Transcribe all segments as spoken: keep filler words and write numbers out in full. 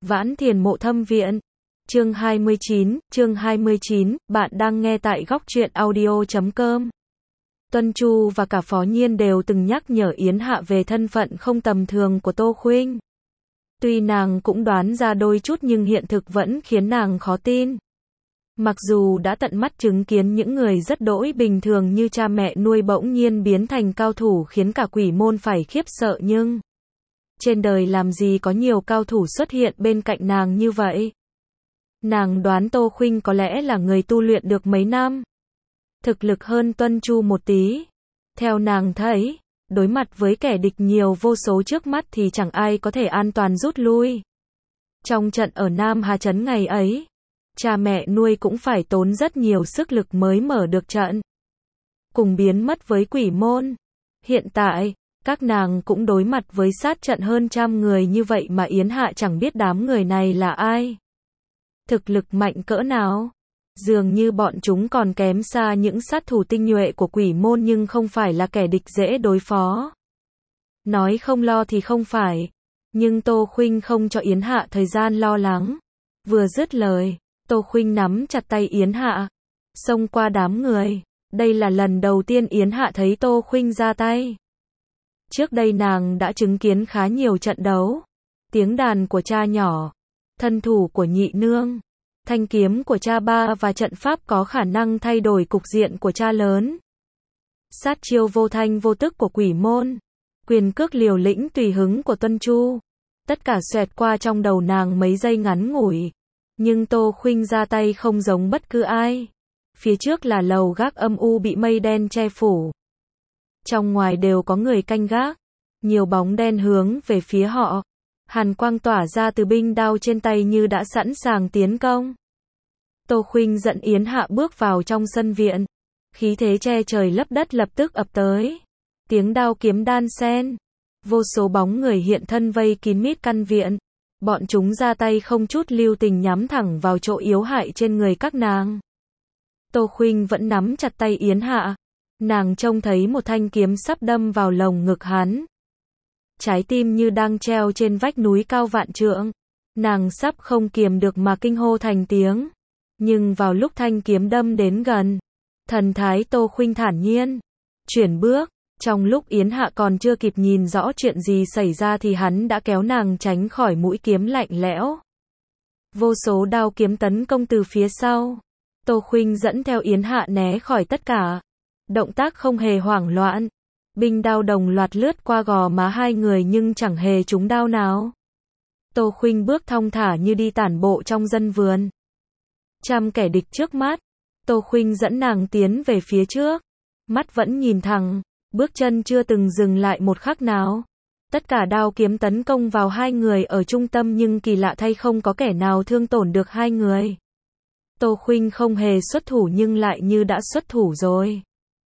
Vãn Thiền Mộ Thâm Viện. Chương hai mươi chín, chương hai mươi chín, bạn đang nghe tại góc truyện audio chấm com. Tuân Chu và cả Phó Nhiên đều từng nhắc nhở Yến Hạ về thân phận không tầm thường của Tô Khuynh. Tuy nàng cũng đoán ra đôi chút nhưng hiện thực vẫn khiến nàng khó tin. Mặc dù đã tận mắt chứng kiến những người rất đỗi bình thường như cha mẹ nuôi bỗng nhiên biến thành cao thủ khiến cả quỷ môn phải khiếp sợ nhưng trên đời làm gì có nhiều cao thủ xuất hiện bên cạnh nàng như vậy. Nàng đoán Tô Khuynh có lẽ là người tu luyện được mấy năm, thực lực hơn Tuân Chu một tí. Theo nàng thấy, đối mặt với kẻ địch nhiều vô số trước mắt thì chẳng ai có thể an toàn rút lui. Trong trận ở Nam Hà Trấn ngày ấy, cha mẹ nuôi cũng phải tốn rất nhiều sức lực mới mở được trận, cùng biến mất với quỷ môn. Hiện tại, các nàng cũng đối mặt với sát trận hơn trăm người như vậy mà Yến Hạ chẳng biết đám người này là ai, thực lực mạnh cỡ nào. Dường như bọn chúng còn kém xa những sát thủ tinh nhuệ của quỷ môn nhưng không phải là kẻ địch dễ đối phó. Nói không lo thì không phải, nhưng Tô Khuynh không cho Yến Hạ thời gian lo lắng. Vừa dứt lời, Tô Khuynh nắm chặt tay Yến Hạ, xông qua đám người. Đây là lần đầu tiên Yến Hạ thấy Tô Khuynh ra tay. Trước đây nàng đã chứng kiến khá nhiều trận đấu. Tiếng đàn của cha nhỏ, thân thủ của nhị nương, thanh kiếm của cha ba và trận pháp có khả năng thay đổi cục diện của cha lớn. Sát chiêu vô thanh vô tức của quỷ môn, quyền cước liều lĩnh tùy hứng của Tuân Chu. Tất cả xoẹt qua trong đầu nàng mấy giây ngắn ngủi. Nhưng Tô Khuynh ra tay không giống bất cứ ai. Phía trước là lầu gác âm u bị mây đen che phủ. Trong ngoài đều có người canh gác. Nhiều bóng đen hướng về phía họ. Hàn quang tỏa ra từ binh đao trên tay như đã sẵn sàng tiến công. Tô Khuynh dẫn Yến Hạ bước vào trong sân viện. Khí thế che trời lấp đất lập tức ập tới. Tiếng đao kiếm đan xen. Vô số bóng người hiện thân vây kín mít căn viện. Bọn chúng ra tay không chút lưu tình nhắm thẳng vào chỗ yếu hại trên người các nàng. Tô Khuynh vẫn nắm chặt tay Yến Hạ. Nàng trông thấy một thanh kiếm sắp đâm vào lồng ngực hắn. Trái tim như đang treo trên vách núi cao vạn trượng. Nàng sắp không kiềm được mà kinh hô thành tiếng. Nhưng vào lúc thanh kiếm đâm đến gần, thần thái Tô Khuynh thản nhiên, chuyển bước. Trong lúc Yến Hạ còn chưa kịp nhìn rõ chuyện gì xảy ra thì hắn đã kéo nàng tránh khỏi mũi kiếm lạnh lẽo. Vô số đao kiếm tấn công từ phía sau. Tô Khuynh dẫn theo Yến Hạ né khỏi tất cả. Động tác không hề hoảng loạn. Binh đao đồng loạt lướt qua gò má hai người nhưng chẳng hề trúng đao nào. Tô Khuynh bước thong thả như đi tản bộ trong dân vườn. Trăm kẻ địch trước mắt. Tô Khuynh dẫn nàng tiến về phía trước. Mắt vẫn nhìn thẳng. Bước chân chưa từng dừng lại một khắc nào. Tất cả đao kiếm tấn công vào hai người ở trung tâm nhưng kỳ lạ thay không có kẻ nào thương tổn được hai người. Tô Khuynh không hề xuất thủ nhưng lại như đã xuất thủ rồi.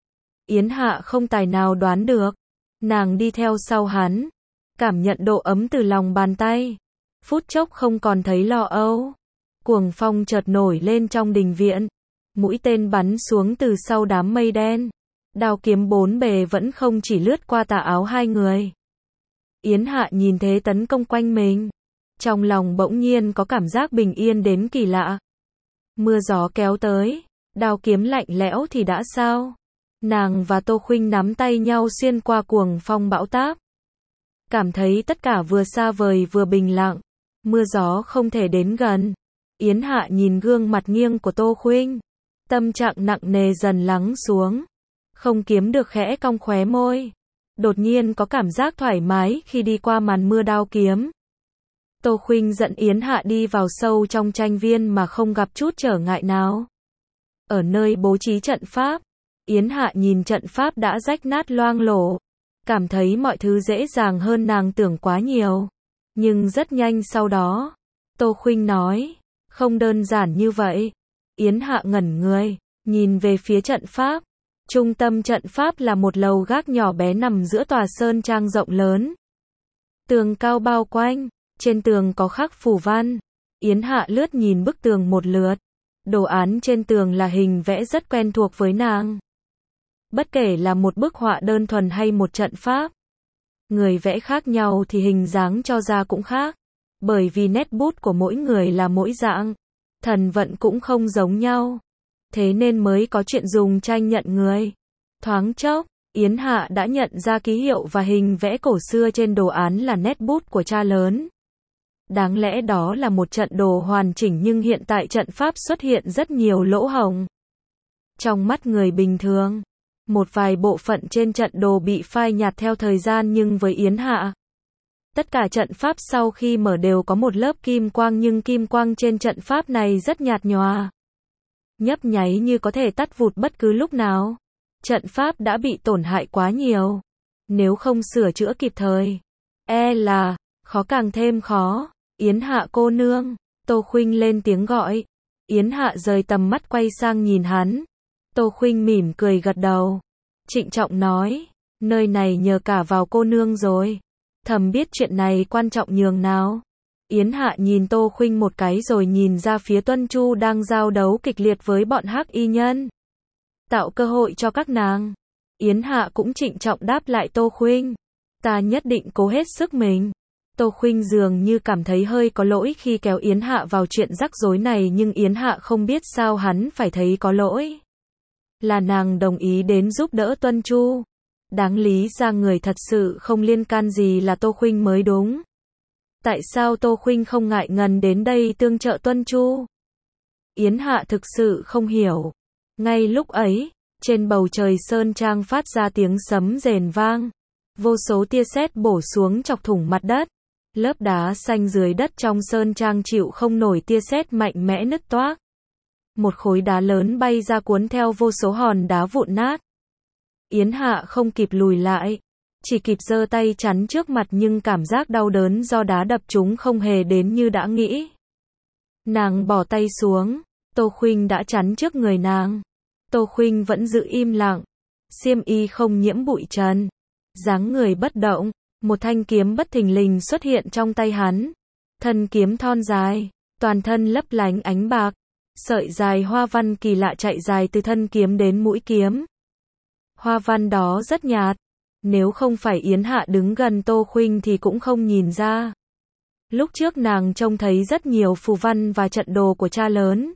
Yến Hạ không tài nào đoán được. Nàng đi theo sau hắn. Cảm nhận độ ấm từ lòng bàn tay. Phút chốc không còn thấy lo âu. Cuồng phong chợt nổi lên trong đình viện. Mũi tên bắn xuống từ sau đám mây đen. Đao kiếm bốn bề vẫn không chỉ lướt qua tà áo hai người. Yến Hạ nhìn thế tấn công quanh mình. Trong lòng bỗng nhiên có cảm giác bình yên đến kỳ lạ. Mưa gió kéo tới. Đao kiếm lạnh lẽo thì đã sao? Nàng và Tô Khuynh nắm tay nhau xuyên qua cuồng phong bão táp. Cảm thấy tất cả vừa xa vời vừa bình lặng. Mưa gió không thể đến gần. Yến Hạ nhìn gương mặt nghiêng của Tô Khuynh. Tâm trạng nặng nề dần lắng xuống. Không kiếm được khẽ cong khóe môi. Đột nhiên có cảm giác thoải mái khi đi qua màn mưa đao kiếm. Tô Khuynh dẫn Yến Hạ đi vào sâu trong tranh viên mà không gặp chút trở ngại nào. Ở nơi bố trí trận pháp, Yến Hạ nhìn trận pháp đã rách nát loang lổ. Cảm thấy mọi thứ dễ dàng hơn nàng tưởng quá nhiều. Nhưng rất nhanh sau đó, Tô Khuynh nói, không đơn giản như vậy. Yến Hạ ngẩn người, nhìn về phía trận pháp. Trung tâm trận pháp là một lầu gác nhỏ bé nằm giữa tòa sơn trang rộng lớn. Tường cao bao quanh, trên tường có khắc phù văn. Yến Hạ lướt nhìn bức tường một lượt. Đồ án trên tường là hình vẽ rất quen thuộc với nàng. Bất kể là một bức họa đơn thuần hay một trận pháp. Người vẽ khác nhau thì hình dáng cho ra cũng khác. Bởi vì nét bút của mỗi người là mỗi dạng, thần vận cũng không giống nhau. Thế nên mới có chuyện dùng tranh nhận người. Thoáng chốc, Yến Hạ đã nhận ra ký hiệu và hình vẽ cổ xưa trên đồ án là nét bút của cha lớn. Đáng lẽ đó là một trận đồ hoàn chỉnh nhưng hiện tại trận pháp xuất hiện rất nhiều lỗ hổng. Trong mắt người bình thường, một vài bộ phận trên trận đồ bị phai nhạt theo thời gian nhưng với Yến Hạ, tất cả trận pháp sau khi mở đều có một lớp kim quang nhưng kim quang trên trận pháp này rất nhạt nhòa. Nhấp nháy như có thể tắt vụt bất cứ lúc nào. Trận pháp đã bị tổn hại quá nhiều. Nếu không sửa chữa kịp thời, e là khó càng thêm khó. Yến Hạ cô nương, Tô Khuynh lên tiếng gọi. Yến Hạ rời tầm mắt quay sang nhìn hắn. Tô Khuynh mỉm cười gật đầu. Trịnh trọng nói, nơi này nhờ cả vào cô nương rồi. Thầm biết chuyện này quan trọng nhường nào. Yến Hạ nhìn Tô Khuynh một cái rồi nhìn ra phía Tuân Chu đang giao đấu kịch liệt với bọn hắc y nhân. Tạo cơ hội cho các nàng. Yến Hạ cũng trịnh trọng đáp lại Tô Khuynh. Ta nhất định cố hết sức mình. Tô Khuynh dường như cảm thấy hơi có lỗi khi kéo Yến Hạ vào chuyện rắc rối này nhưng Yến Hạ không biết sao hắn phải thấy có lỗi. Là nàng đồng ý đến giúp đỡ Tuân Chu. Đáng lý ra người thật sự không liên can gì là Tô Khuynh mới đúng. Tại sao Tô Khuynh không ngại ngần đến đây tương trợ Tuân Chu? Yến Hạ thực sự không hiểu. Ngay lúc ấy, trên bầu trời sơn trang phát ra tiếng sấm rền vang. Vô số tia sét bổ xuống chọc thủng mặt đất. Lớp đá xanh dưới đất trong sơn trang chịu không nổi tia sét mạnh mẽ nứt toác. Một khối đá lớn bay ra cuốn theo vô số hòn đá vụn nát. Yến Hạ không kịp lùi lại, chỉ kịp giơ tay chắn trước mặt nhưng cảm giác đau đớn do đá đập chúng không hề đến như đã nghĩ. Nàng bỏ tay xuống, Tô Khuynh đã chắn trước người nàng. Tô Khuynh vẫn giữ im lặng, xiêm y không nhiễm bụi trần, dáng người bất động, một thanh kiếm bất thình lình xuất hiện trong tay hắn. Thân kiếm thon dài, toàn thân lấp lánh ánh bạc, sợi dài hoa văn kỳ lạ chạy dài từ thân kiếm đến mũi kiếm. Hoa văn đó rất nhạt, nếu không phải Yến Hạ đứng gần Tô Khuynh thì cũng không nhìn ra. Lúc trước nàng trông thấy rất nhiều phù văn và trận đồ của cha lớn.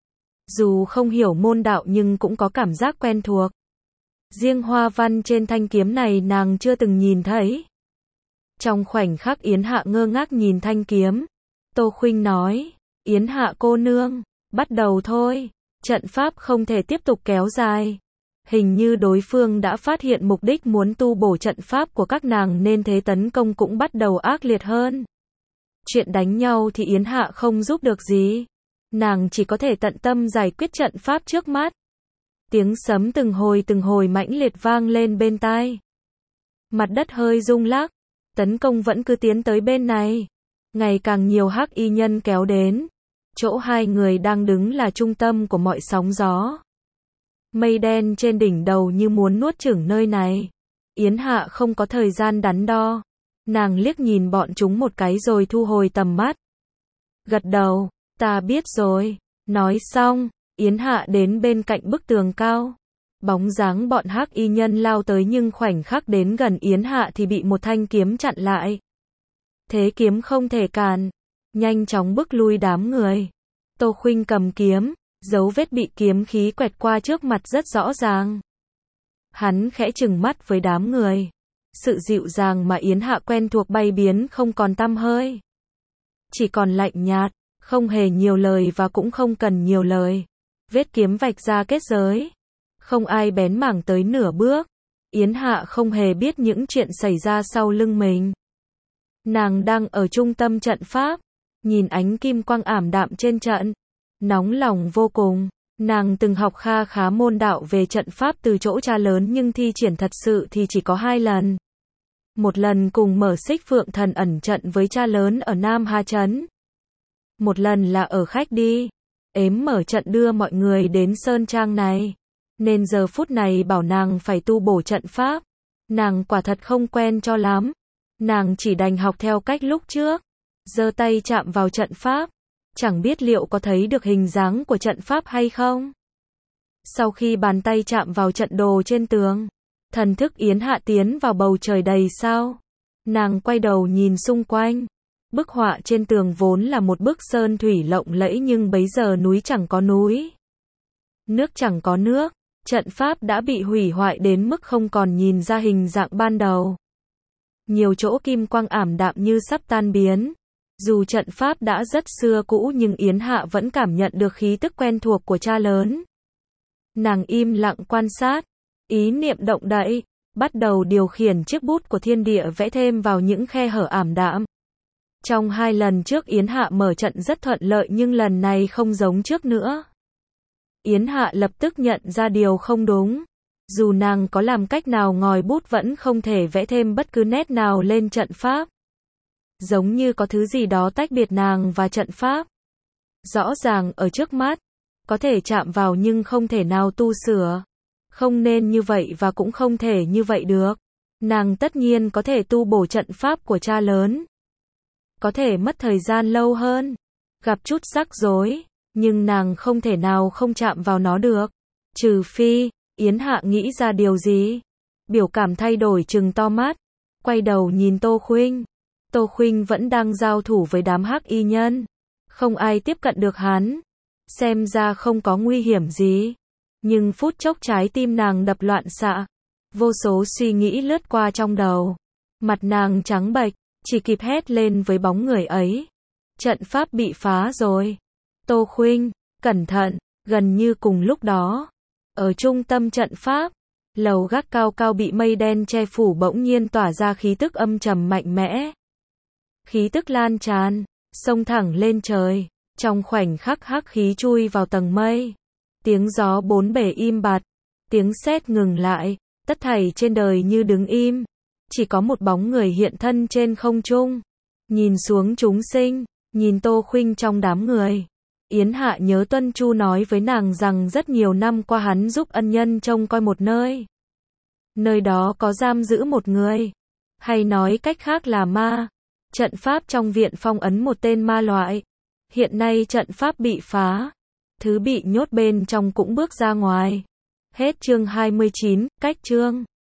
Dù không hiểu môn đạo nhưng cũng có cảm giác quen thuộc. Riêng hoa văn trên thanh kiếm này nàng chưa từng nhìn thấy. Trong khoảnh khắc Yến Hạ ngơ ngác nhìn thanh kiếm, Tô Khuynh nói, Yến Hạ cô nương, bắt đầu thôi, trận pháp không thể tiếp tục kéo dài. Hình như đối phương đã phát hiện mục đích muốn tu bổ trận pháp của các nàng nên thế tấn công cũng bắt đầu ác liệt hơn. Chuyện đánh nhau thì Yến Hạ không giúp được gì. Nàng chỉ có thể tận tâm giải quyết trận pháp trước mắt. Tiếng sấm từng hồi từng hồi mãnh liệt vang lên bên tai. Mặt đất hơi rung lắc. Tấn công vẫn cứ tiến tới bên này. Ngày càng nhiều hắc y nhân kéo đến. Chỗ hai người đang đứng là trung tâm của mọi sóng gió. Mây đen trên đỉnh đầu như muốn nuốt chửng nơi này. Yến Hạ không có thời gian đắn đo. Nàng liếc nhìn bọn chúng một cái rồi thu hồi tầm mắt. Gật đầu, ta biết rồi. Nói xong, Yến Hạ đến bên cạnh bức tường cao. Bóng dáng bọn hắc y nhân lao tới nhưng khoảnh khắc đến gần Yến Hạ thì bị một thanh kiếm chặn lại. Thế kiếm không thể cản, nhanh chóng bước lui đám người. Tô Khuynh cầm kiếm, dấu vết bị kiếm khí quẹt qua trước mặt rất rõ ràng. Hắn khẽ trừng mắt với đám người. Sự dịu dàng mà Yến Hạ quen thuộc bay biến không còn tăm hơi. Chỉ còn lạnh nhạt, không hề nhiều lời và cũng không cần nhiều lời. Vết kiếm vạch ra kết giới. Không ai bén mảng tới nửa bước. Yến Hạ không hề biết những chuyện xảy ra sau lưng mình. Nàng đang ở trung tâm trận pháp, nhìn ánh kim quang ảm đạm trên trận, nóng lòng vô cùng. Nàng từng học kha khá môn đạo về trận pháp từ chỗ cha lớn nhưng thi triển thật sự thì chỉ có hai lần. Một lần cùng mở Xích Phượng Thần ẩn trận với cha lớn ở Nam Hà Trấn. Một lần là ở khách đi, ếm mở trận đưa mọi người đến sơn trang này. Nên giờ phút này bảo nàng phải tu bổ trận pháp. Nàng quả thật không quen cho lắm. Nàng chỉ đành học theo cách lúc trước. Giơ tay chạm vào trận pháp. Chẳng biết liệu có thấy được hình dáng của trận pháp hay không. Sau khi bàn tay chạm vào trận đồ trên tường, thần thức Yến Hạ tiến vào bầu trời đầy sao. Nàng quay đầu nhìn xung quanh. Bức họa trên tường vốn là một bức sơn thủy lộng lẫy nhưng bấy giờ núi chẳng có núi, nước chẳng có nước, trận pháp đã bị hủy hoại đến mức không còn nhìn ra hình dạng ban đầu. Nhiều chỗ kim quang ảm đạm như sắp tan biến. Dù trận pháp đã rất xưa cũ nhưng Yến Hạ vẫn cảm nhận được khí tức quen thuộc của cha lớn. Nàng im lặng quan sát, ý niệm động đậy, bắt đầu điều khiển chiếc bút của thiên địa vẽ thêm vào những khe hở ảm đạm. Trong hai lần trước Yến Hạ mở trận rất thuận lợi nhưng lần này không giống trước nữa. Yến Hạ lập tức nhận ra điều không đúng. Dù nàng có làm cách nào ngòi bút vẫn không thể vẽ thêm bất cứ nét nào lên trận pháp. Giống như có thứ gì đó tách biệt nàng và trận pháp. Rõ ràng ở trước mắt, có thể chạm vào nhưng không thể nào tu sửa. Không nên như vậy và cũng không thể như vậy được. Nàng tất nhiên có thể tu bổ trận pháp của cha lớn. Có thể mất thời gian lâu hơn, gặp chút rắc rối, nhưng nàng không thể nào không chạm vào nó được. Trừ phi, Yến Hạ nghĩ ra điều gì. Biểu cảm thay đổi trừng to mắt, quay đầu nhìn Tô Khuynh. Tô Khuynh vẫn đang giao thủ với đám hắc y nhân. Không ai tiếp cận được hắn. Xem ra không có nguy hiểm gì. Nhưng phút chốc trái tim nàng đập loạn xạ. Vô số suy nghĩ lướt qua trong đầu. Mặt nàng trắng bệch, chỉ kịp hét lên với bóng người ấy. Trận pháp bị phá rồi. Tô Khuynh, cẩn thận, gần như cùng lúc đó. Ở trung tâm trận pháp, lầu gác cao cao bị mây đen che phủ bỗng nhiên tỏa ra khí tức âm trầm mạnh mẽ. Khí tức lan tràn, xông thẳng lên trời, trong khoảnh khắc hắc khí chui vào tầng mây. Tiếng gió bốn bể im bặt, tiếng sét ngừng lại, tất thảy trên đời như đứng im. Chỉ có một bóng người hiện thân trên không trung, nhìn xuống chúng sinh, nhìn Tô Khuynh trong đám người. Yến Hạ nhớ Tuân Chu nói với nàng rằng rất nhiều năm qua hắn giúp ân nhân trông coi một nơi. Nơi đó có giam giữ một người, hay nói cách khác là ma. Trận pháp trong viện phong ấn một tên ma loại. Hiện nay trận pháp bị phá, thứ bị nhốt bên trong cũng bước ra ngoài. Hết chương hai mươi chín, cách chương.